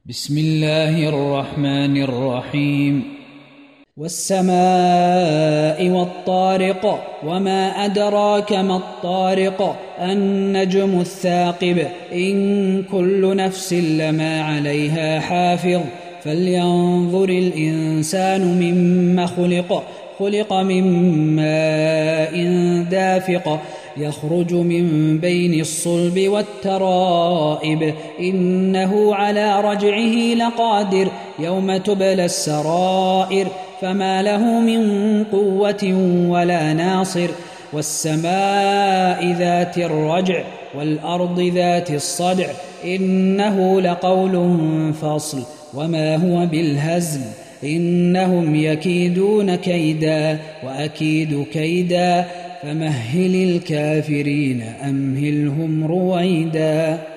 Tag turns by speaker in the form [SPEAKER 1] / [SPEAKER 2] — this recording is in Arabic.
[SPEAKER 1] بسم الله الرحمن الرحيم والسماء والطارق وما أدراك ما الطارق النجم الثاقب إن كل نفس لما عليها حافظ فلينظر الإنسان مما خلق من ماء دافق يخرج من بين الصلب والترائب إنه على رجعه لقادر يوم تبلى السرائر فما له من قوة ولا ناصر والسماء ذات الرجع والأرض ذات الصدع إنه لقول فصل وما هو بالهزل إنهم يكيدون كيدا وأكيد كيدا فمهل الكافرين أمهلهم رويدا.